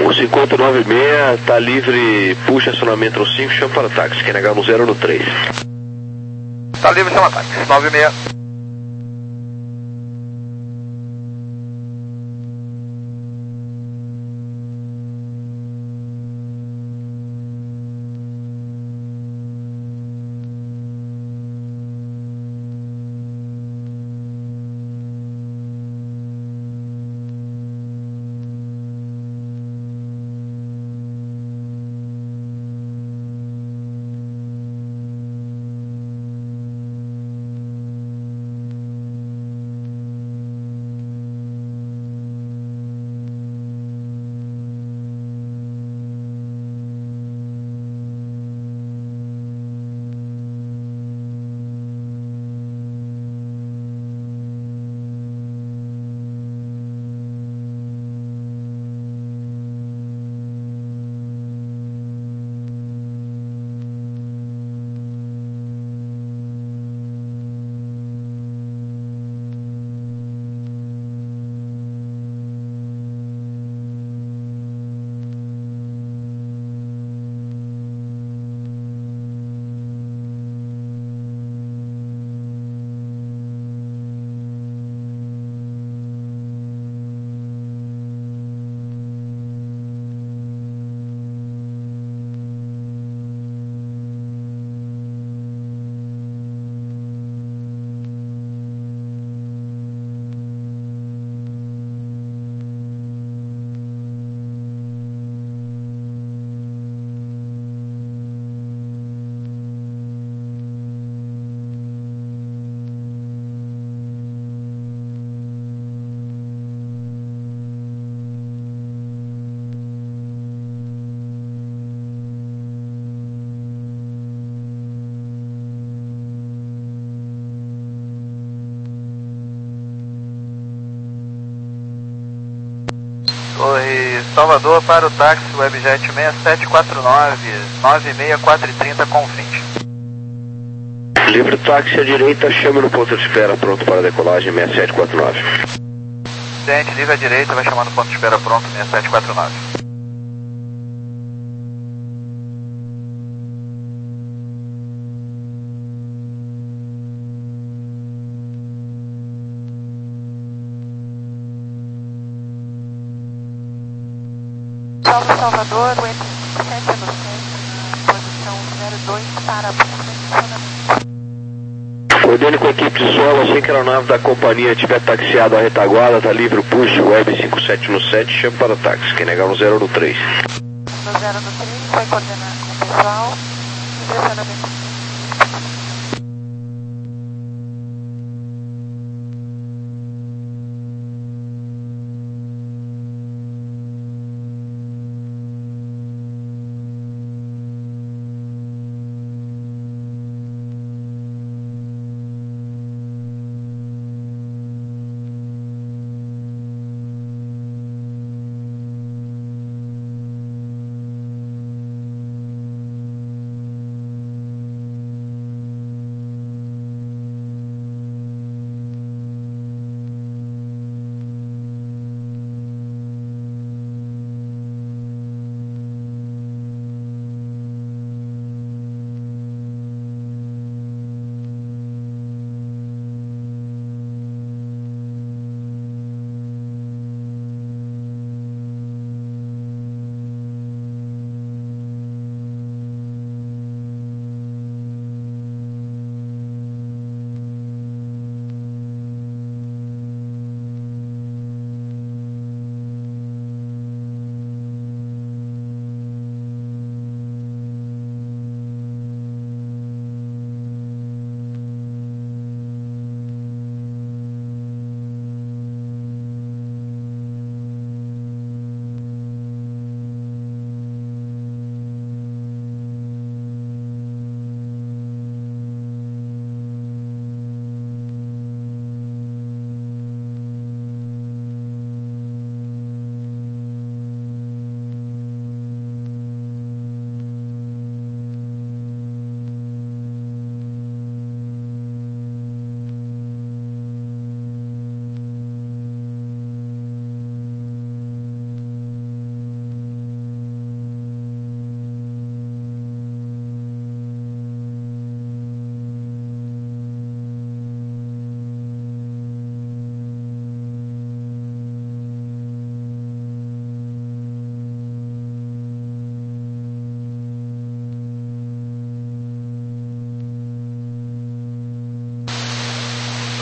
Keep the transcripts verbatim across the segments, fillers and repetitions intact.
cinco oito nove seis, tá livre, puxa acionamento no cinco, chama para táxi, Q N H no zero no três. Tá livre, chama táxi, nove seis. Torre Salvador para o táxi Webjet seis sete quatro nove, nove seis quatro três zero com vinte. Livre táxi à direita, chame no ponto de espera, pronto para decolagem seis sete quatro nove. Gente, livre à direita, vai chamar no ponto de espera pronto seis sete quatro nove. Salve Salvador, o sete no centro, na posição zero dois para posicionamento. Coordene com a equipe de solo, assim que a aeronave da companhia estiver taxiado à retaguarda, tá livre o push, web cinco sete no sete, chame para o táxi, Q N H no zero no três. No zero no três, vai coordenar com o pessoal, direcionamento.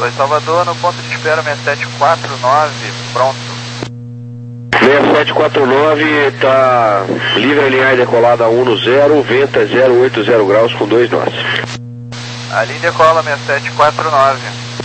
dois Salvador, no ponto de espera seis sete quatro nove, pronto. seis sete quatro nove, está livre a alinhar e decolada um no zero, vento é zero oito zero graus com dois nós. A linha decola seis sete quatro nove.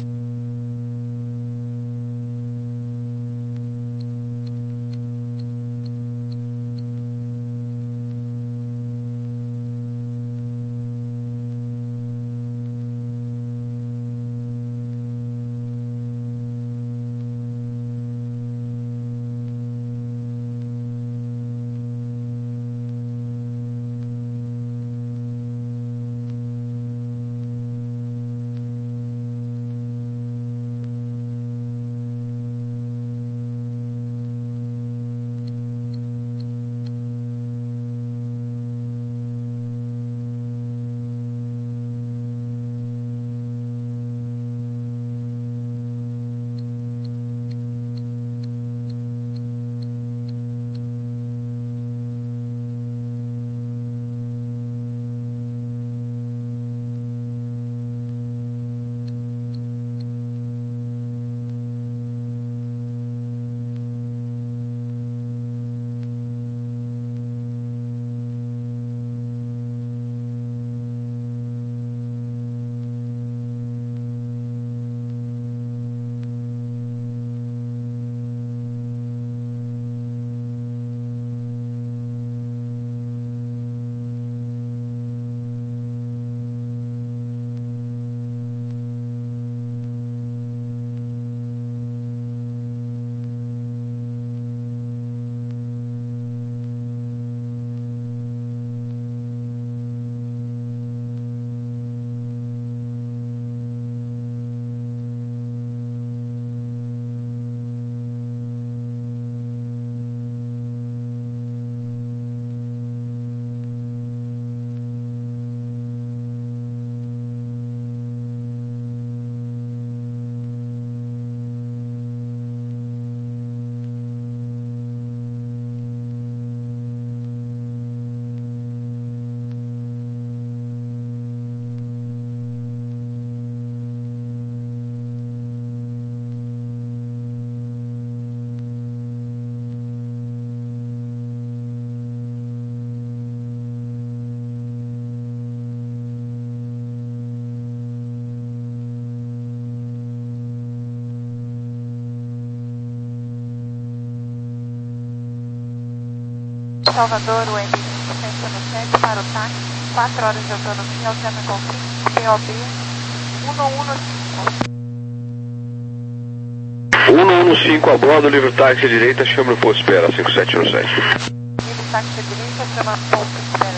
Salvador, U M cinco sete sete para o táxi, quatro horas de autonomia, Alcântara Confins, P O B cento e quinze. cento e quinze a bordo, livre táxi à direita, chama no posto de espera cinco sete um sete. Livre táxi à direita, chama no posto de espera.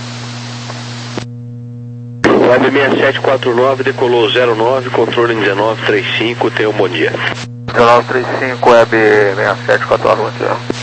Web seis sete quatro nove, decolou zero nove, controle dezenove trinta e cinco, tenha um bom dia. dezenove trinta e cinco, Web seis sete quatro nove, bom dia.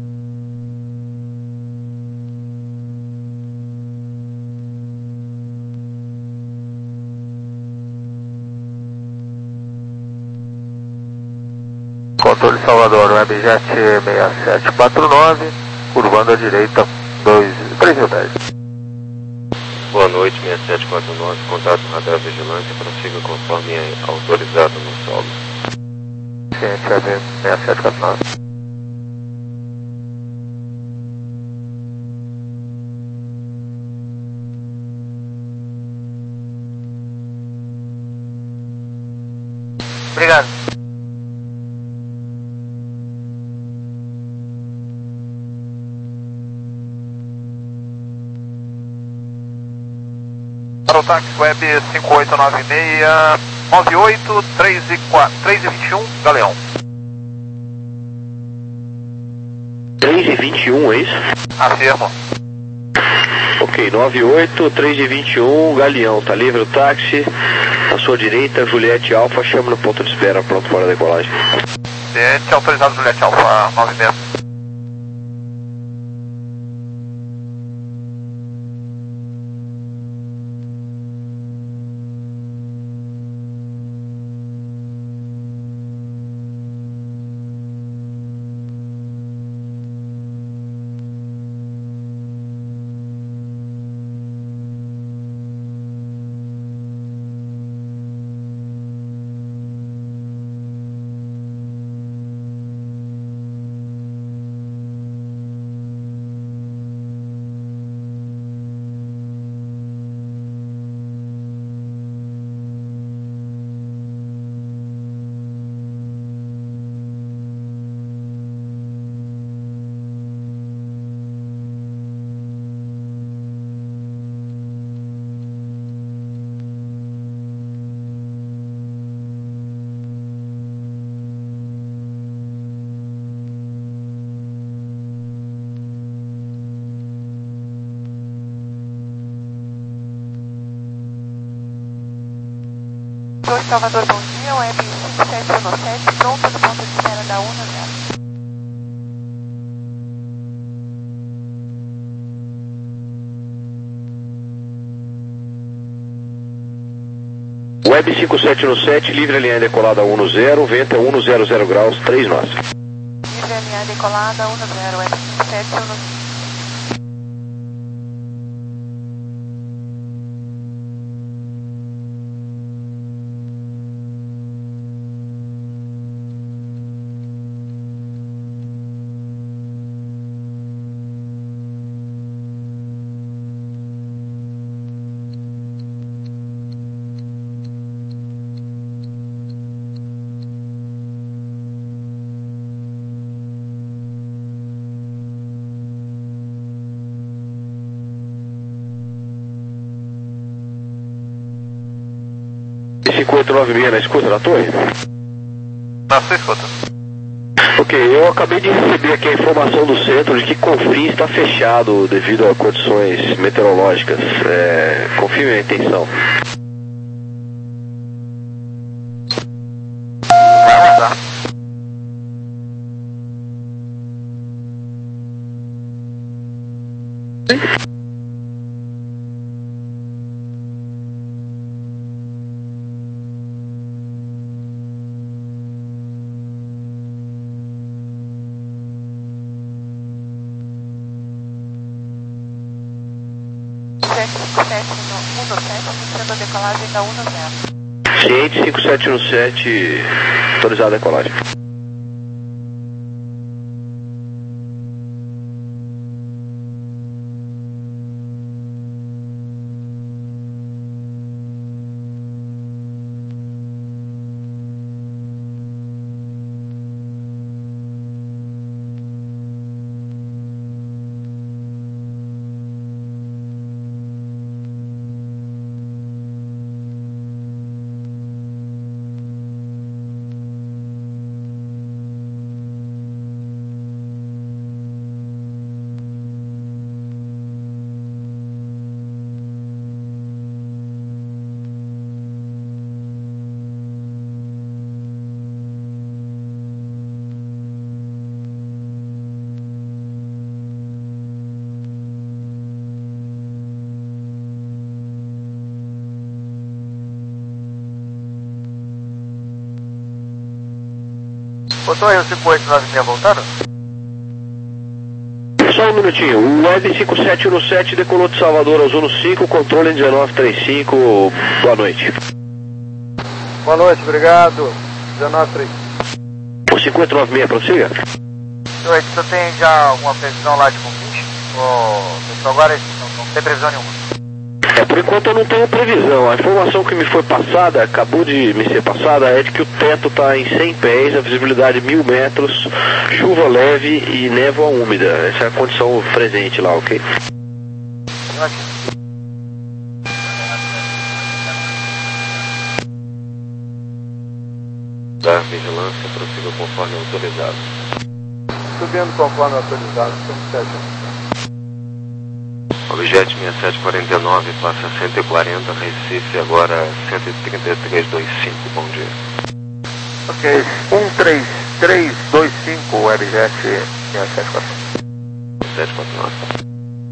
Controle Salvador, Webjet seis sete quatro nove, curvando à direita três mil e dez. Boa noite, seis sete quatro nove, contato radar vigilância, prossiga conforme autorizado no solo. Ciente, Web seis sete quatro nove. Obrigado. Para o táxi Web cinco oito nove seis, nove oito, três e vinte e um, Galeão. três e vinte e um, é isso? Afirmo. Ok, nove oito, três e vinte e um, Galeão, tá livre o táxi, à sua direita, Juliette Alfa, chama no ponto de espera, pronto para a decolagem. Ciente, autorizado Juliette Alfa nove seis. dois Salvador, bom dia, Web cinco sete um sete, pronto no ponto de espera da um zero. Web cinco sete um sete, livre alinhada decolada um zero, vento é um zero zero graus, três nós. Livre alinhada decolada um zero, Web cinco sete um sete. cinco oito nove seis na escuta da torre? Na sua escuta. Ok, eu acabei de receber aqui a informação do centro de que Confins está fechado devido a condições meteorológicas. É, confirme a intenção. Vai aguardar. sete cinco sete um sete, iniciando a decolagem da um zero. Ciente cinco sete um sete, autorizada a decolagem. Botou aí o cinco oito nove seis voltando? Só um minutinho, o Web cinco sete um sete decolou de Salvador ao Zuno cinco, controle dezenove trinta e cinco, boa noite. Boa noite, obrigado. dezenove trinta e cinco. O cinco oito nove seis, prossiga? senhor Ed, você tem já alguma previsão lá de Confins? Ou pessoal, agora não, não tem previsão nenhuma? É, por enquanto eu não tenho previsão. A informação que me foi passada, acabou de me ser passada, é de que o teto está em cem pés, a visibilidade mil metros, chuva leve e névoa úmida. Essa é a condição presente lá, ok? Da vigilância, prossiga conforme autorizado. Subindo conforme autorizado, cinco sete. Objeto sessenta e sete quarenta e nove, passa cento e quarenta, Recife, agora cento e trinta e três vinte e cinco, bom dia. Ok, um três três dois cinco, Webjet sessenta e sete quarenta e nove. sete quatro nove.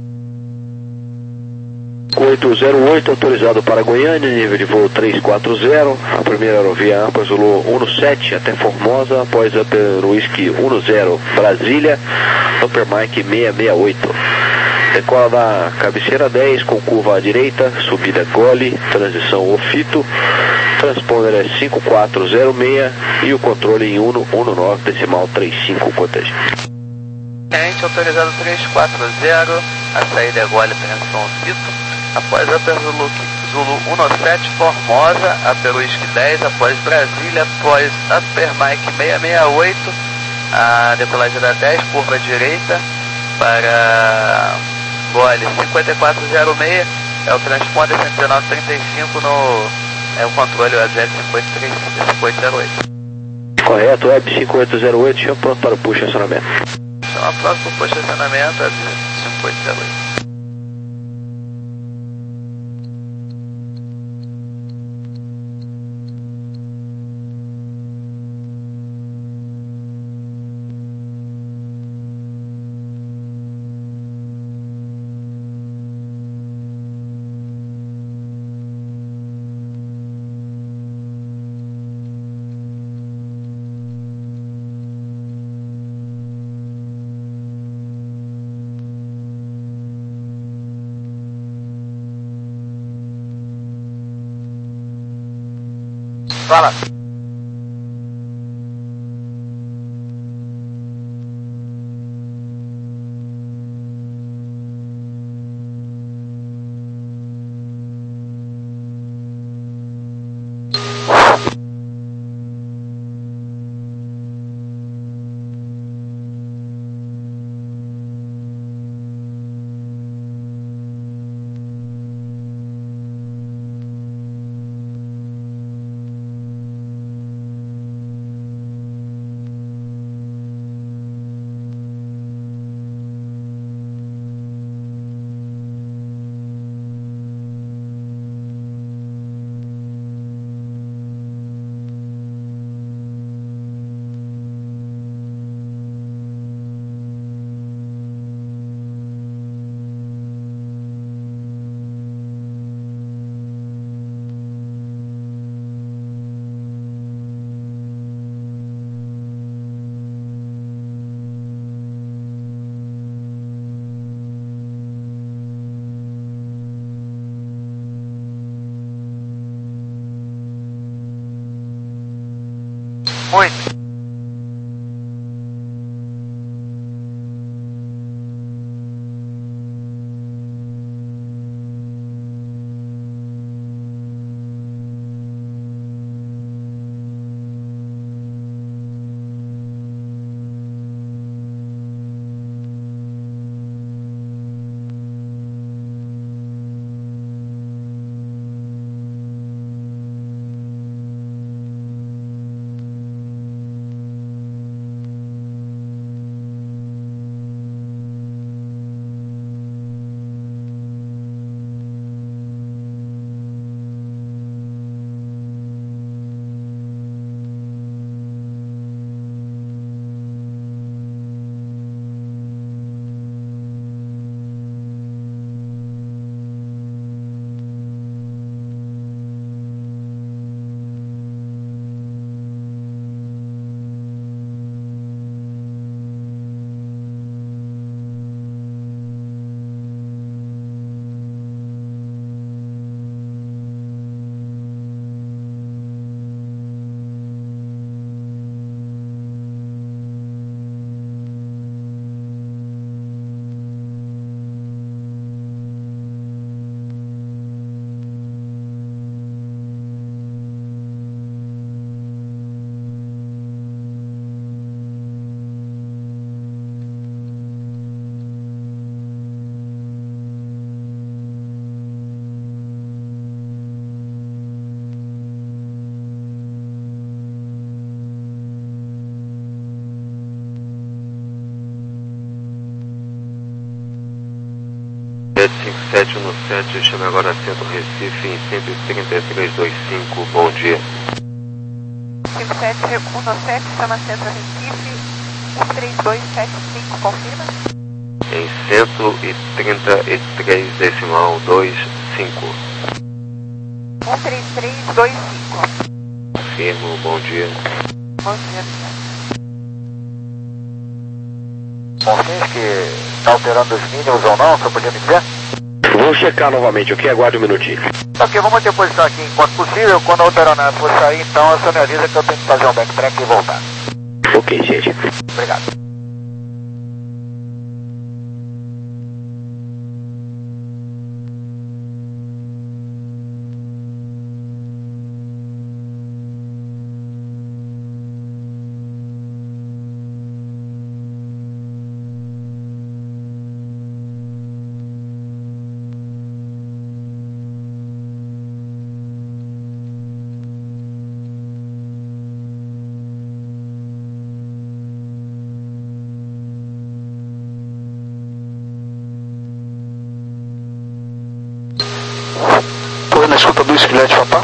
oito zero oito, autorizado para Goiânia, nível de voo trezentos e quarenta, a primeira aerovia AMPA Zulu sete até Formosa, após Upper Whisky dez Brasília, Upper Mike seiscentos e sessenta e oito. Decola da cabeceira dez com curva à direita, subida gole, transição ofito, transponder é cinco quatro zero seis e o controle em um um nove decimal trinta e cinco, coteja. Cliente autorizado trezentos e quarenta, a saída é gole, transição ofito, após Upper Zulu, Zulu dezessete Formosa, Upper Whisky dez, após Brasília, após Upper Mike seiscentos e sessenta e oito, a decolagem da dez, curva à direita, para Gole cinquenta e quatro zero seis, é o transponder cento e dezenove trinta e cinco no é o controle Web cinco oito três cinco cinco oito zero oito. Correto, Web cinco oito zero oito, chama pronto para o push acionamento. Chama pronto para o push acionamento, Web cinco oito zero oito. Fala. Muito. sete cinco sete um sete, chame agora Centro Recife em cento e trinta e três vírgula vinte e cinco, bom dia. cinco sete um sete, chama Centro Recife, um três dois sete cinco, confirma? Em cento e trinta e três decimal vinte e cinco. um três três dois cinco. Confirmo, bom dia. Bom dia. Confins que está alterando os mínimos ou não, só podia me dizer? Vou checar novamente, ok? Aguarde um minutinho. Ok, vamos ter posição aqui enquanto possível. Quando a outra aeronave for sair, então você me avisa que eu tenho que fazer um backtrack e voltar. Ok, gente. Obrigado. Tô na escuta do esquilete, papá.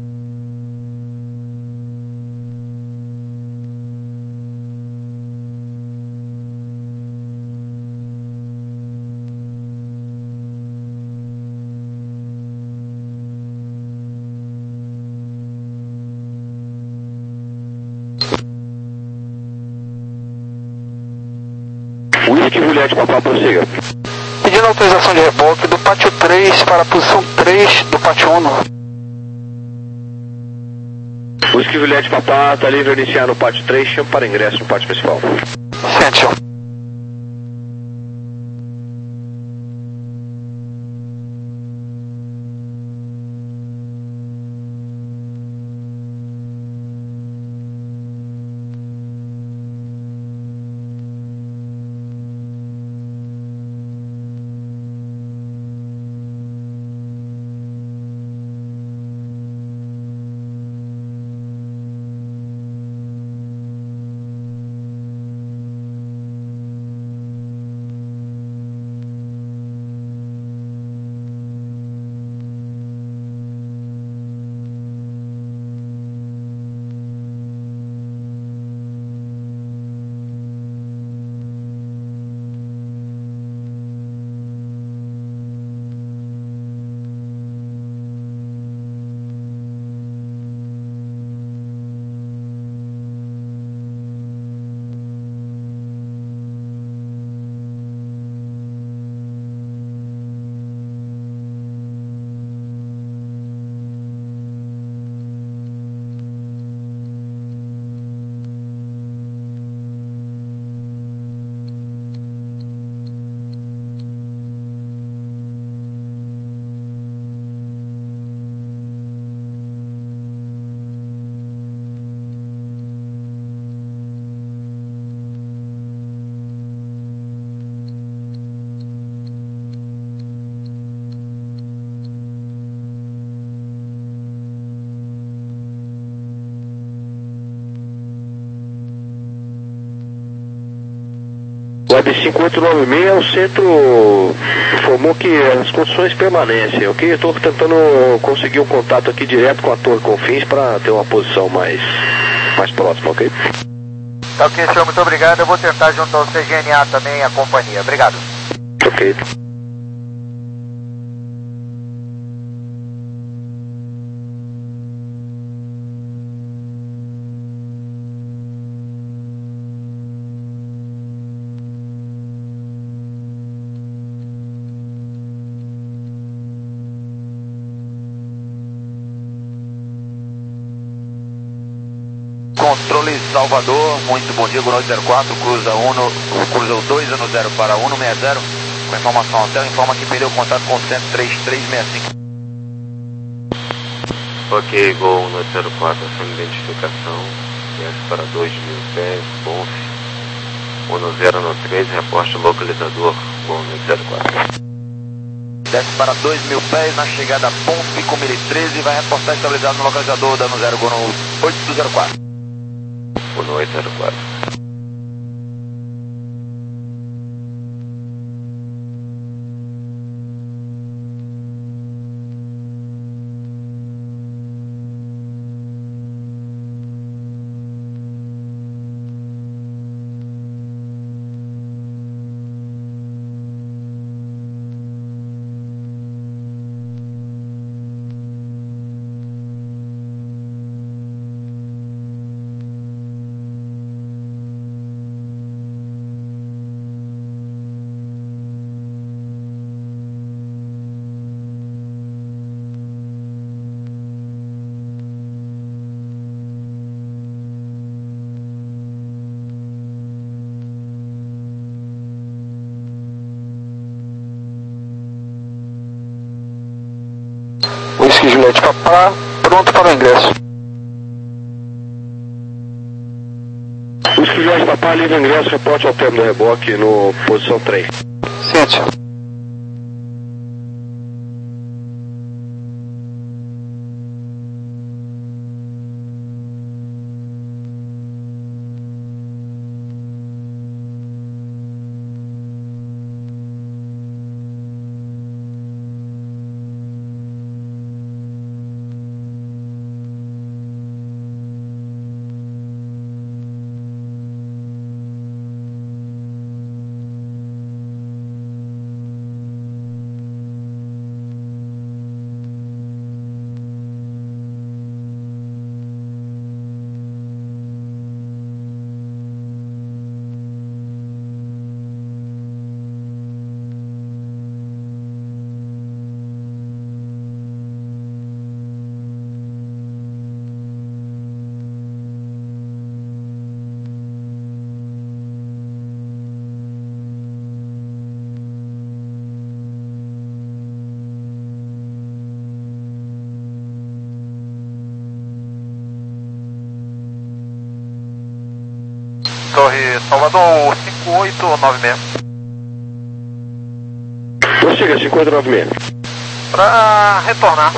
Whisky Juliette, papá, prossiga. Pedindo autorização de reboque do pátio três para a posição três do pátio um. Whisky Juliette Papá, está livre a iniciar no pátio três, chama para ingresso no pátio principal. Sente, senhor. Web cinco oito nove seis, o centro informou que as condições permanecem, ok? Eu estou tentando conseguir um contato aqui direto com a Torre Confins para ter uma posição mais, mais próxima, ok? Tá ok, senhor, muito obrigado. Eu vou tentar junto ao C G N A também a companhia. Obrigado. Ok. Controle Salvador, muito bom dia, Gonçalves zero quatro, cruza um, cruza o dois ano zero para um seis zero, com informação ao hotel, informa que perdeu o contato com o centro três três seis cinco. Ok, Gol um zero quatro, sem identificação, desce para dois mil pés, Bonf, um zero no três, reporte localizador, Gol um zero quatro. Desce para dois mil pés, na chegada Bonf com mil e treze, vai reportar estabilizado no localizador, dano zero, Gol no oito zero quatro. um oito zero quatro. Whisky Juliette Papá, pronto para o ingresso. Whisky Juliette Papá, livre ingresso, reporte ao termo do reboque no posição três. Sente, senhor. Torre Salvador cinco oito nove seis. Prossiga, cinco oito nove seis. Para retornar.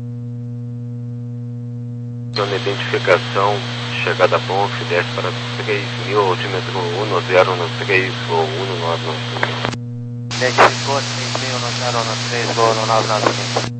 Zona de identificação, chegada a Bonf, desce para três mil, altímetro um zero um três ou um nove nove três. Identificou três mil no zero um três, voo no nove nove três.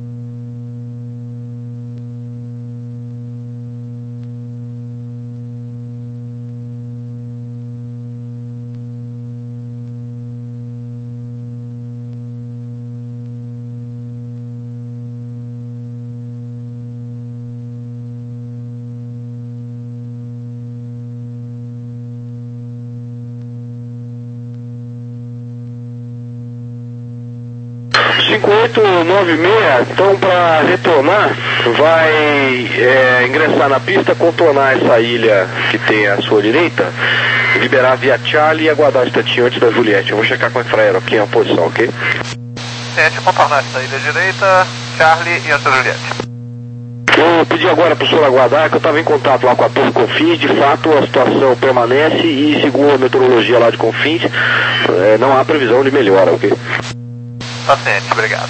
cinco oito nove seis, então para retornar, vai é, ingressar na pista, contornar essa ilha que tem à sua direita, liberar via Charlie e aguardar um instantinho antes da Juliette. Eu vou checar com a infraero aqui a posição, ok? Tente contornar essa ilha direita, Charlie e antes da Juliette. Eu pedi agora para o senhor aguardar, que eu estava em contato lá com a Torre Confins, de fato a situação permanece e segundo a meteorologia lá de Confins, é, não há previsão de melhora, ok? Tá ciente, obrigado.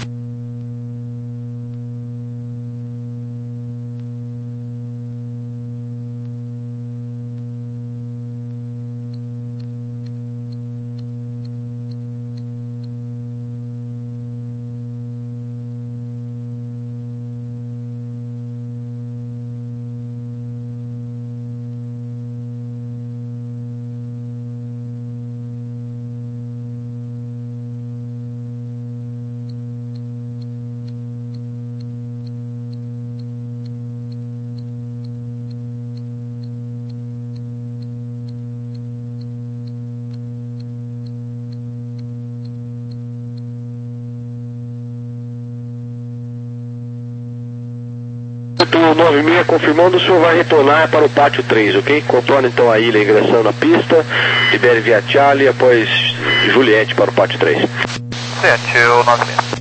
nove seis, confirmando, o senhor vai retornar para o pátio três, ok? Contorne então a ilha ingressando na pista, libere via Charlie, após Juliette para o pátio três. sete, o nove seis.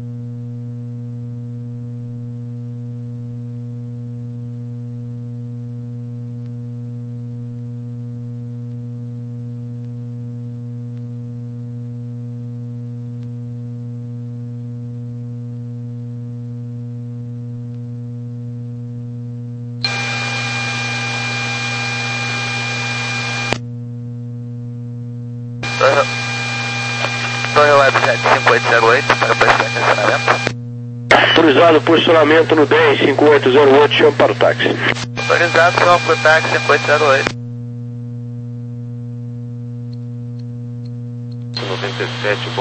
Torre Webjet cinco oito zero oito para posicionamento. Autorizado posicionamento no dez cinco oito zero oito, chama para o táxi. Autorizado, chama para o táxi cinco oito zero oito. noventa e sete,